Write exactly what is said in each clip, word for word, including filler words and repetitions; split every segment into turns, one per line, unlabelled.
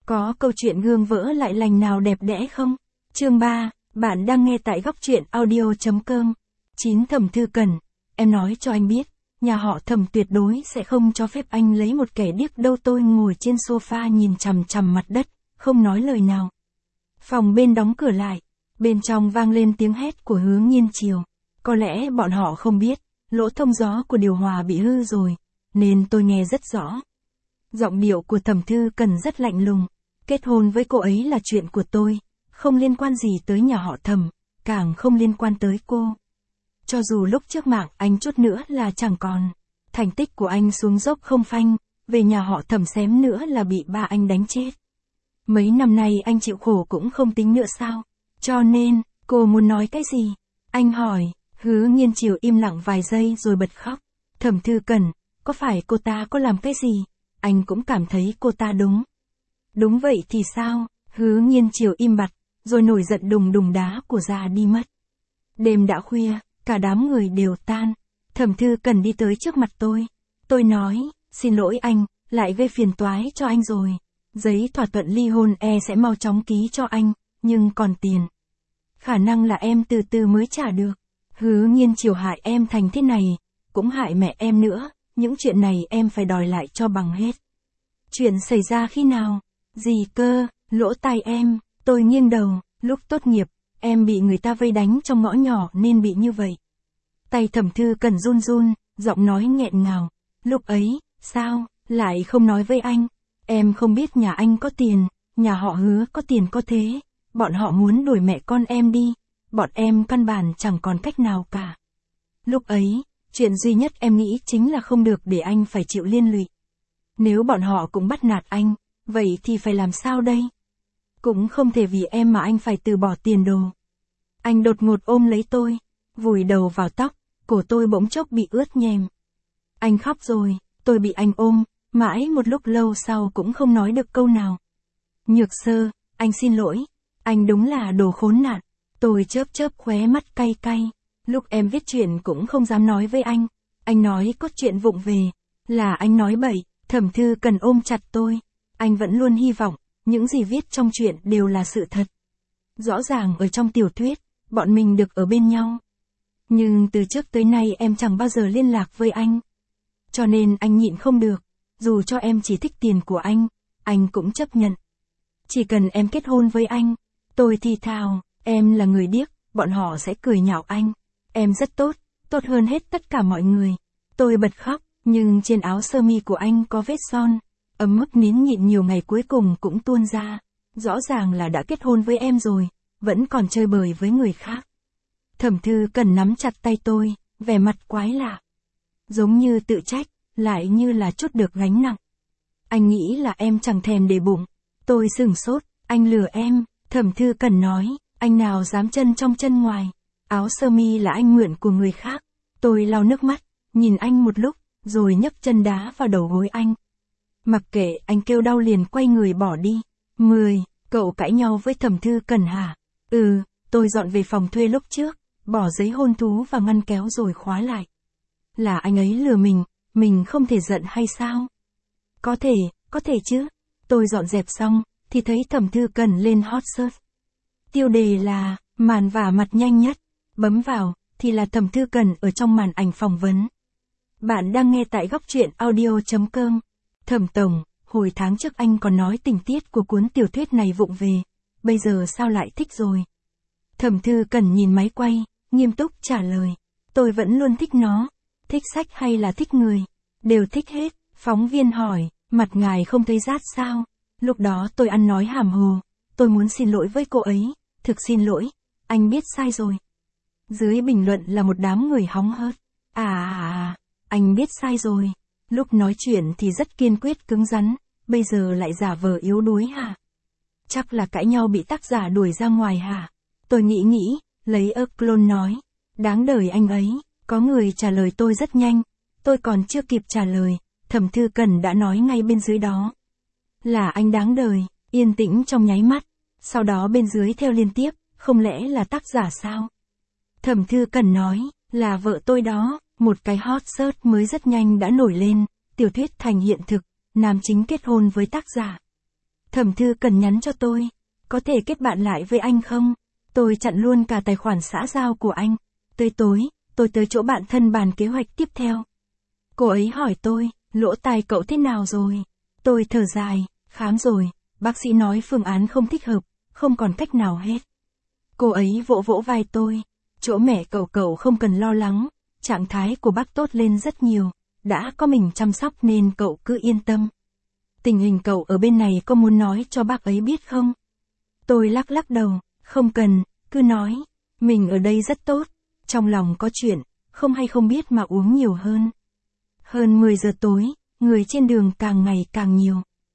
Có câu chuyện gương vỡ lại lành nào đẹp đẽ không? Chương ba, bạn đang nghe tại góc truyện audio.com. chín Thẩm Thư Cần, em nói cho anh biết, nhà họ Thẩm tuyệt đối sẽ không cho phép anh lấy một kẻ điếc đâu. Tôi ngồi trên sofa nhìn chằm chằm mặt đất, không nói lời nào. Phòng bên đóng cửa lại, bên trong vang lên tiếng hét của Hứa Nghiên Chiều. Có lẽ bọn họ không biết, lỗ thông gió của điều hòa bị hư rồi, nên tôi nghe rất rõ. Giọng điệu của Thẩm Thư Cần rất lạnh lùng. Kết hôn với cô ấy là chuyện của tôi, không liên quan gì tới nhà họ Thẩm, càng không liên quan tới cô. Cho dù lúc trước mạng anh chút nữa là chẳng còn, thành tích của anh xuống dốc không phanh, về nhà họ Thẩm xém nữa là bị ba anh đánh chết. Mấy năm nay anh chịu khổ cũng không tính nữa sao? Cho nên, cô muốn nói cái gì? Anh hỏi. Hứa Nghiên Chiều im lặng vài giây rồi bật khóc. Thẩm Thư Cần, có phải cô ta có làm cái gì? Anh cũng cảm thấy cô ta đúng. Đúng vậy thì sao? Hứa Nghiên Chiều im bặt, rồi nổi giận đùng đùng đá của ra đi mất. Đêm đã khuya, cả đám người đều tan. Thẩm Thư Cần đi tới trước mặt tôi. Tôi nói, xin lỗi anh, lại gây phiền toái cho anh rồi. Giấy thỏa thuận ly hôn e sẽ mau chóng ký cho anh, nhưng còn tiền. Khả năng là em từ từ mới trả được. Hứa Nghiên Chiều hại em thành thế này, cũng hại mẹ em nữa, những chuyện này em phải đòi lại cho bằng hết. Chuyện xảy ra khi nào? Gì cơ? Lỗ tai em. Tôi nghiêng đầu, lúc tốt nghiệp, em bị người ta vây đánh trong ngõ nhỏ nên bị như vậy. Tay Thẩm Thư Cần run run, giọng nói nghẹn ngào. Lúc ấy, sao, lại không nói với anh? Em không biết nhà anh có tiền, nhà họ Hứa có tiền có thế. Bọn họ muốn đuổi mẹ con em đi. Bọn em căn bản chẳng còn cách nào cả. Lúc ấy, chuyện duy nhất em nghĩ chính là không được để anh phải chịu liên lụy. Nếu bọn họ cũng bắt nạt anh, vậy thì phải làm sao đây? Cũng không thể vì em mà anh phải từ bỏ tiền đồ. Anh đột ngột ôm lấy tôi, vùi đầu vào tóc, cổ tôi bỗng chốc bị ướt nhèm. Anh khóc rồi, tôi bị anh ôm, mãi một lúc lâu sau cũng không nói được câu nào. Nhược Sơ, anh xin lỗi, anh đúng là đồ khốn nạn. Tôi chớp chớp khóe mắt cay cay. Lúc em viết chuyện cũng không dám nói với anh. Anh nói cốt truyện vụng về, là anh nói bậy. Thẩm Thư Cần ôm chặt tôi. Anh vẫn luôn hy vọng, những gì viết trong truyện đều là sự thật. Rõ ràng ở trong tiểu thuyết, bọn mình được ở bên nhau. Nhưng từ trước tới nay em chẳng bao giờ liên lạc với anh. Cho nên anh nhịn không được, dù cho em chỉ thích tiền của anh, anh cũng chấp nhận. Chỉ cần em kết hôn với anh, tôi thì thào, em là người điếc, bọn họ sẽ cười nhạo anh. Em rất tốt, tốt hơn hết tất cả mọi người. Tôi bật khóc, nhưng trên áo sơ mi của anh có vết son. Ấm mức nín nhịn nhiều ngày cuối cùng cũng tuôn ra. Rõ ràng là đã kết hôn với em rồi, vẫn còn chơi bời với người khác. Thẩm Thư Cần nắm chặt tay tôi, vẻ mặt quái lạ. Giống như tự trách, lại như là chút được gánh nặng. Anh nghĩ là em chẳng thèm để bụng. Tôi sửng sốt, anh lừa em. Thẩm Thư Cần nói, anh nào dám chân trong chân ngoài. Áo sơ mi là anh mượn của người khác. Tôi lau nước mắt, nhìn anh một lúc, rồi nhấc chân đá vào đầu gối anh. Mặc kệ anh kêu đau liền quay người bỏ đi. mười. Cậu cãi nhau với Thẩm Thư Cần hả? Ừ, tôi dọn về phòng thuê lúc trước, bỏ giấy hôn thú và ngăn kéo rồi khóa lại. Là anh ấy lừa mình, mình không thể giận hay sao? Có thể, có thể chứ. Tôi dọn dẹp xong, thì thấy Thẩm Thư Cần lên hot search. Tiêu đề là, màn vả mặt nhanh nhất. Bấm vào, thì là Thẩm Thư Cần ở trong màn ảnh phỏng vấn. Bạn đang nghe tại góc truyện audio.com. Thẩm Tổng, hồi tháng trước anh còn nói tình tiết của cuốn tiểu thuyết này vụng về. Bây giờ sao lại thích rồi? Thẩm Thư Cần nhìn máy quay, nghiêm túc trả lời. Tôi vẫn luôn thích nó. Thích sách hay là thích người? Đều thích hết. Phóng viên hỏi, mặt ngài không thấy rát sao? Lúc đó tôi ăn nói hàm hồ. Tôi muốn xin lỗi với cô ấy. Thực xin lỗi. Anh biết sai rồi. Dưới bình luận là một đám người hóng hớt. À à à, anh biết sai rồi. Lúc nói chuyện thì rất kiên quyết cứng rắn. Bây giờ lại giả vờ yếu đuối hả? Chắc là cãi nhau bị tác giả đuổi ra ngoài hả? Tôi nghĩ nghĩ, lấy ớt clone nói. Đáng đời anh ấy. Có người trả lời tôi rất nhanh. Tôi còn chưa kịp trả lời. Thẩm Thư Cần đã nói ngay bên dưới đó. Là anh đáng đời. Yên tĩnh trong nháy mắt. Sau đó bên dưới theo liên tiếp. Không lẽ là tác giả sao? Thẩm Thư Cần nói, là vợ tôi đó. Một cái hot search mới rất nhanh đã nổi lên. Tiểu thuyết thành hiện thực. Nam chính kết hôn với tác giả. Thẩm Thẩm Thư Cần nhắn cho tôi, có thể kết bạn lại với anh không? Tôi chặn luôn cả tài khoản xã giao của anh. Tới tối, tôi tới chỗ bạn thân bàn kế hoạch tiếp theo. Cô ấy hỏi tôi, lỗ tai cậu thế nào rồi? Tôi thở dài, khám rồi, bác sĩ nói phương án không thích hợp, không còn cách nào hết. Cô ấy vỗ vỗ vai tôi, chỗ mẹ cậu cậu không cần lo lắng, trạng thái của bác tốt lên rất nhiều, đã có mình chăm sóc nên cậu cứ yên tâm. Tình hình cậu ở bên này có muốn nói cho bác ấy biết không? Tôi lắc lắc đầu, không cần, cứ nói, mình ở đây rất tốt, trong lòng có chuyện, không hay không biết mà uống nhiều hơn. Hơn mười giờ tối, người trên đường càng ngày càng nhiều.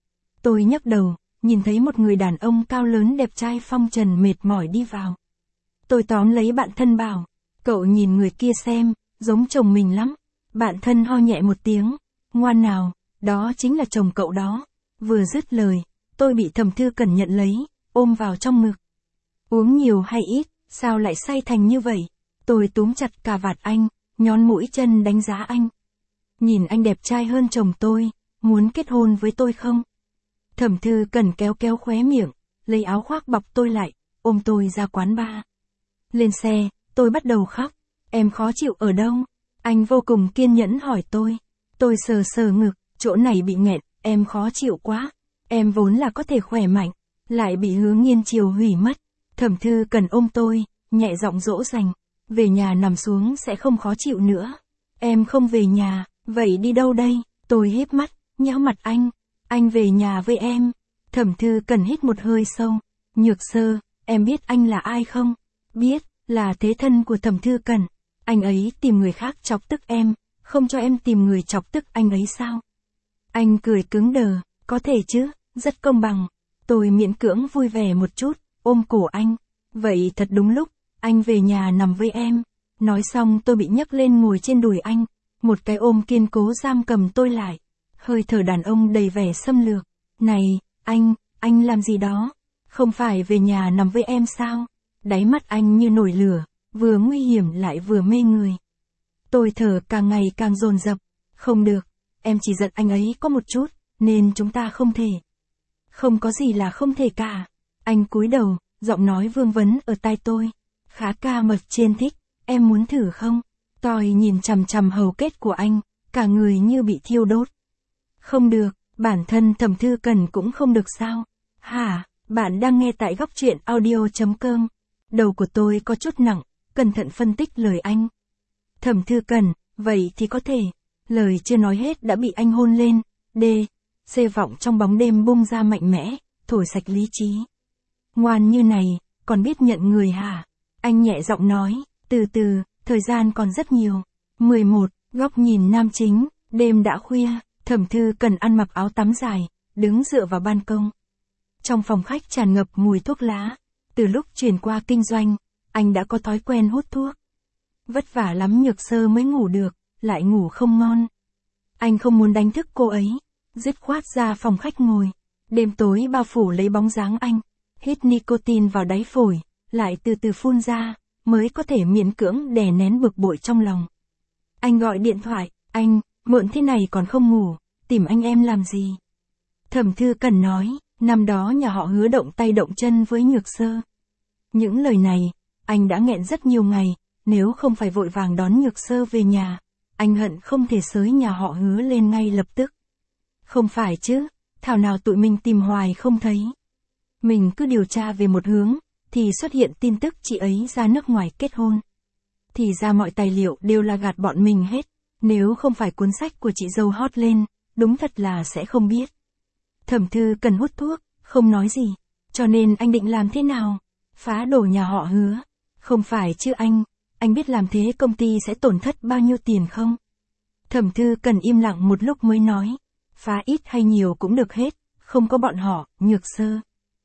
Tôi nhấc đầu, nhìn thấy một người đàn ông cao lớn đẹp trai phong trần mệt mỏi đi vào. Tôi tóm lấy bạn thân bảo, cậu nhìn người kia xem, giống chồng mình lắm. Bạn thân ho nhẹ một tiếng, ngoan nào, đó chính là chồng cậu đó. Vừa dứt lời, tôi bị Thẩm Thư Cần nhận lấy, ôm vào trong ngực. Uống nhiều hay ít, sao lại say thành như vậy? Tôi túm chặt cà vạt anh, nhón mũi chân đánh giá anh. Nhìn anh đẹp trai hơn chồng tôi, muốn kết hôn với tôi không? Thẩm Thư Cần kéo kéo khóe miệng, lấy áo khoác bọc tôi lại, ôm tôi ra quán bar. Lên xe, tôi bắt đầu khóc. Em khó chịu ở đâu? Anh vô cùng kiên nhẫn hỏi tôi. Tôi sờ sờ ngực, chỗ này bị nghẹn, em khó chịu quá. Em vốn là có thể khỏe mạnh, lại bị Hứa Nghiên chiều hủy mất. Thẩm Thư Cần ôm tôi, nhẹ giọng dỗ dành. Về nhà nằm xuống sẽ không khó chịu nữa. Em không về nhà, vậy đi đâu đây? Tôi híp mắt, nhéo mặt anh. Anh về nhà với em. Thẩm Thư Cần hít một hơi sâu. Nhược Sơ, em biết anh là ai không? Biết, là thế thân của Thẩm Thư Cần. Anh ấy tìm người khác chọc tức em, không cho em tìm người chọc tức anh ấy sao? Anh cười cứng đờ, có thể chứ, rất công bằng. Tôi miễn cưỡng vui vẻ một chút, ôm cổ anh. Vậy thật đúng lúc, anh về nhà nằm với em. Nói xong tôi bị nhấc lên ngồi trên đùi anh, một cái ôm kiên cố giam cầm tôi lại. Hơi thở đàn ông đầy vẻ xâm lược. Này, anh, anh làm gì đó? Không phải về nhà nằm với em sao? Đáy mắt anh như nổi lửa, vừa nguy hiểm lại vừa mê người. Tôi thở càng ngày càng dồn dập. Không được, em chỉ giận anh ấy có một chút, nên chúng ta không thể. Không có gì là không thể cả. Anh cúi đầu, giọng nói vương vấn ở tai tôi. Khá ca mật trên thích, em muốn thử không? Tôi nhìn chằm chằm hầu kết của anh, cả người như bị thiêu đốt. Không được, bản thân Thẩm Thư Cần cũng không được sao? Hả, bạn đang nghe tại góc truyện audio chấm com. Đầu của tôi có chút nặng, cẩn thận phân tích lời anh. Thẩm Thư Cần, vậy thì có thể. Lời chưa nói hết đã bị anh hôn lên. D. Xê vọng trong bóng đêm bung ra mạnh mẽ, thổi sạch lý trí. Ngoan như này, còn biết nhận người hả? Anh nhẹ giọng nói, từ từ, thời gian còn rất nhiều. mười một, góc nhìn nam chính, đêm đã khuya, Thẩm Thư Cần ăn mặc áo tắm dài, đứng dựa vào ban công. Trong phòng khách tràn ngập mùi thuốc lá. Từ lúc chuyển qua kinh doanh, anh đã có thói quen hút thuốc. Vất vả lắm Nhược Sơ mới ngủ được, lại ngủ không ngon. Anh không muốn đánh thức cô ấy, dứt khoát ra phòng khách ngồi. Đêm tối bao phủ lấy bóng dáng anh, hít nicotine vào đáy phổi, lại từ từ phun ra, mới có thể miễn cưỡng đè nén bực bội trong lòng. Anh gọi điện thoại, anh, muộn thế này còn không ngủ, tìm anh em làm gì? Thẩm Thư Cần nói, năm đó nhà họ Hứa động tay động chân với Nhược Sơ. Những lời này, anh đã nghẹn rất nhiều ngày, nếu không phải vội vàng đón Nhược Sơ về nhà, anh hận không thể xới nhà họ Hứa lên ngay lập tức. Không phải chứ, thảo nào tụi mình tìm hoài không thấy. Mình cứ điều tra về một hướng, thì xuất hiện tin tức chị ấy ra nước ngoài kết hôn. Thì ra mọi tài liệu đều là gạt bọn mình hết, nếu không phải cuốn sách của chị dâu hot lên, đúng thật là sẽ không biết. Thẩm Thư Cần hút thuốc, không nói gì, cho nên anh định làm thế nào? Phá đổ nhà họ Hứa. Không phải chứ anh, anh biết làm thế công ty sẽ tổn thất bao nhiêu tiền không? Thẩm Thư Cần im lặng một lúc mới nói, phá ít hay nhiều cũng được hết, không có bọn họ, Nhược Sơ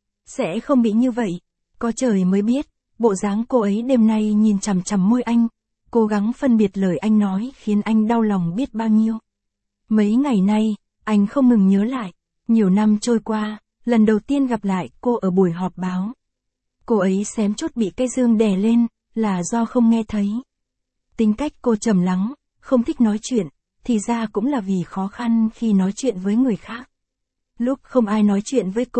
sẽ không bị như vậy. Có trời mới biết, bộ dáng cô ấy đêm nay nhìn chằm chằm môi anh, cố gắng phân biệt lời anh nói khiến anh đau lòng biết bao nhiêu. Mấy ngày nay, anh không ngừng nhớ lại, nhiều năm trôi qua, lần đầu tiên gặp lại cô ở buổi họp báo. Cô ấy xém chút bị cái dương đè lên, là do không nghe thấy. Tính cách cô trầm lắng, không thích nói chuyện, thì ra cũng là vì khó khăn khi nói chuyện với người khác. Lúc không ai nói chuyện với cô,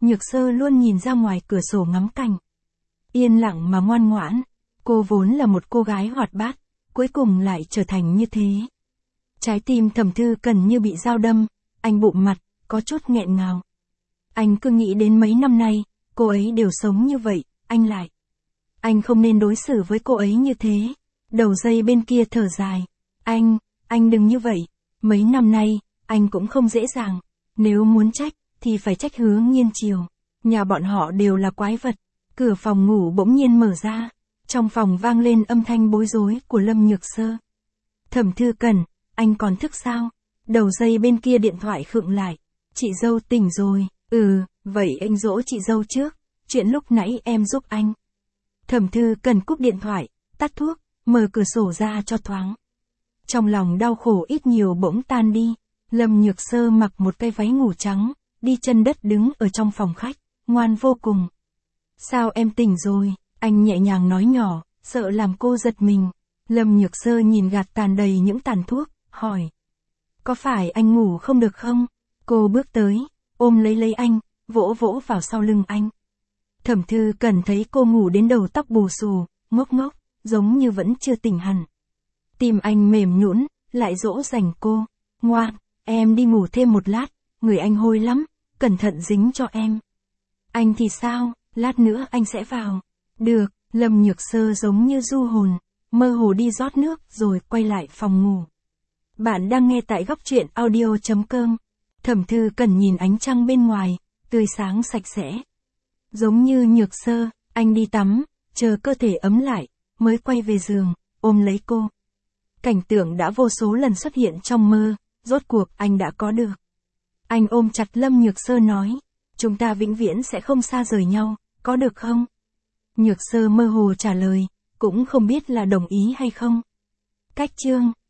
Nhược Sơ luôn nhìn ra ngoài cửa sổ ngắm cảnh. Yên lặng mà ngoan ngoãn, cô vốn là một cô gái hoạt bát, cuối cùng lại trở thành như thế. Trái tim Thẩm Thư Cần như bị dao đâm, anh bụm mặt, có chút nghẹn ngào. Anh cứ nghĩ đến mấy năm nay, cô ấy đều sống như vậy, anh lại. Anh không nên đối xử với cô ấy như thế. Đầu dây bên kia thở dài. Anh, anh đừng như vậy. Mấy năm nay, anh cũng không dễ dàng. Nếu muốn trách, thì phải trách Hứa Nghiên Triều. Nhà bọn họ đều là quái vật. Cửa phòng ngủ bỗng nhiên mở ra. Trong phòng vang lên âm thanh bối rối của Lâm Nhược Sơ. Thẩm Thư Cần, anh còn thức sao? Đầu dây bên kia điện thoại khựng lại. Chị dâu tỉnh rồi. Ừ, vậy anh dỗ chị dâu trước. Chuyện lúc nãy em giúp anh. Thẩm Thư Cần cúp điện thoại, tắt thuốc, mở cửa sổ ra cho thoáng. Trong lòng đau khổ ít nhiều bỗng tan đi. Lâm Nhược Sơ mặc một cái váy ngủ trắng, đi chân đất đứng ở trong phòng khách, ngoan vô cùng. Sao em tỉnh rồi? Anh nhẹ nhàng nói nhỏ, sợ làm cô giật mình. Lâm Nhược Sơ nhìn gạt tàn đầy những tàn thuốc, hỏi. Có phải anh ngủ không được không? Cô bước tới, ôm lấy lấy anh, vỗ vỗ vào sau lưng anh. Thẩm Thư Cần thấy cô ngủ đến đầu tóc bù xù, ngốc ngốc, giống như vẫn chưa tỉnh hẳn. Tim anh mềm nhũn, lại dỗ dành cô. Ngoan, em đi ngủ thêm một lát, người anh hôi lắm, cẩn thận dính cho em. Anh thì sao, lát nữa anh sẽ vào. Được, Lâm Nhược Sơ giống như du hồn, mơ hồ đi rót nước rồi quay lại phòng ngủ. Bạn đang nghe tại góc truyện audio chấm com. Thẩm Thư Cần nhìn ánh trăng bên ngoài, tươi sáng sạch sẽ. Giống như Nhược Sơ, anh đi tắm, chờ cơ thể ấm lại, mới quay về giường, ôm lấy cô. Cảnh tượng đã vô số lần xuất hiện trong mơ, rốt cuộc anh đã có được. Anh ôm chặt Lâm Nhược Sơ nói, chúng ta vĩnh viễn sẽ không xa rời nhau, có được không? Nhược Sơ mơ hồ trả lời, cũng không biết là đồng ý hay không. Cách chương